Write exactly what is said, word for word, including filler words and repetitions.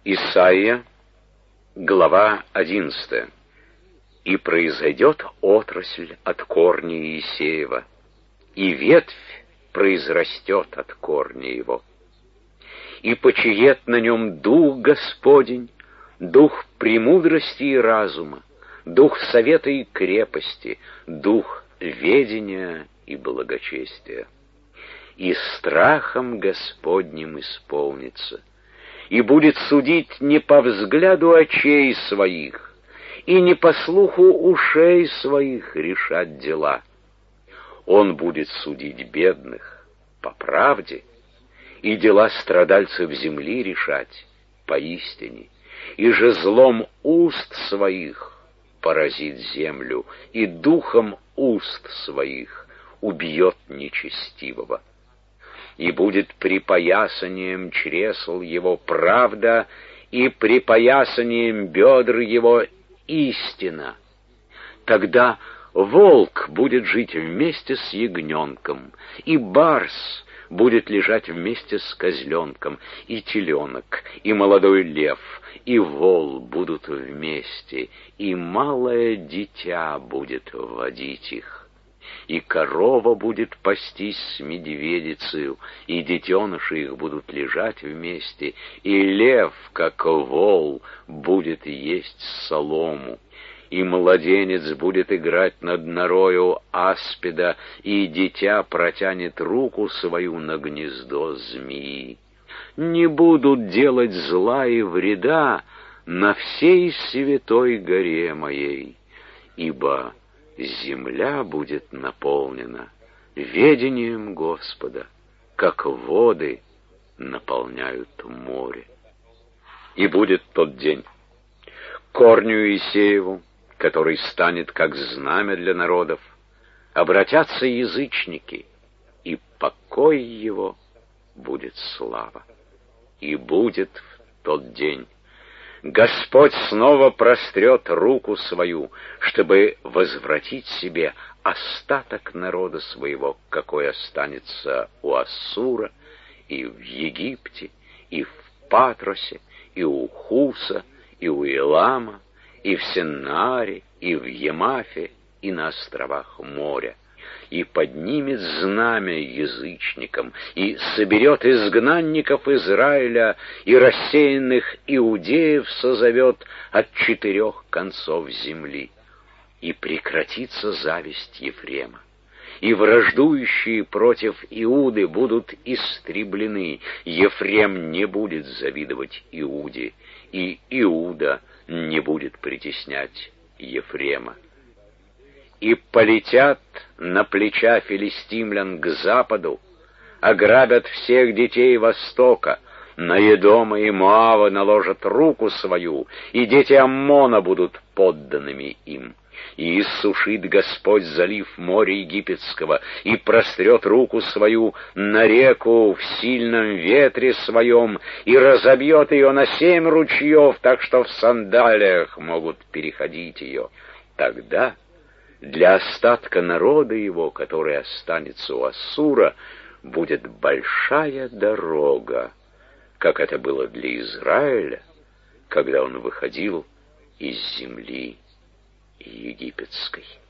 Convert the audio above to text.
Исайя, глава одиннадцатая. «И произойдет отрасль от корня Иисеева, и ветвь произрастет от корня его. И почиет на нем дух Господень, дух премудрости и разума, дух совета и крепости, дух ведения и благочестия. И страхом Господним исполнится, и будет судить не по взгляду очей своих, и не по слуху ушей своих решать дела. Он будет судить бедных по правде, и дела страдальцев земли решать поистине, и же злом уст своих поразит землю, и духом уст своих убьет нечестивого. И будет припоясанием чресл его правда, и припоясанием бедр его истина. Тогда волк будет жить вместе с ягненком, и барс будет лежать вместе с козленком, и теленок, и молодой лев, и вол будут вместе, и малое дитя будет водить их. И корова будет пастись с медведицею, и детеныши их будут лежать вместе, и лев, как вол, будет есть солому. И младенец будет играть над норою аспида, и дитя протянет руку свою на гнездо змеи. Не будут делать зла и вреда на всей святой горе моей, ибо земля будет наполнена ведением Господа, как воды наполняют море. И будет тот день корню Иисееву, который станет как знамя для народов, обратятся язычники, и покой его будет слава. И будет в тот день Господь снова прострет руку свою, чтобы возвратить себе остаток народа своего, какой останется у Ассура, и в Египте, и в Патросе, и у Хуса, и у Илама, и в Сеннаре, и в Емафе, и на островах моря. И поднимет знамя язычникам, и соберет изгнанников Израиля, и рассеянных иудеев созовет от четырех концов земли. И прекратится зависть Ефрема, и враждующие против Иуды будут истреблены. Ефрем не будет завидовать Иуде, и Иуда не будет притеснять Ефрема. И полетят на плеча филистимлян к западу, ограбят всех детей Востока, на Едома и Моава наложат руку свою, и дети Аммона будут подданными им. И иссушит Господь залив моря египетского, и прострет руку свою на реку в сильном ветре своем, и разобьет ее на семь ручьев, так что в сандалиях могут переходить ее. Тогда для остатка народа его, который останется у Ассура, будет большая дорога, как это было для Израиля, когда он выходил из земли египетской.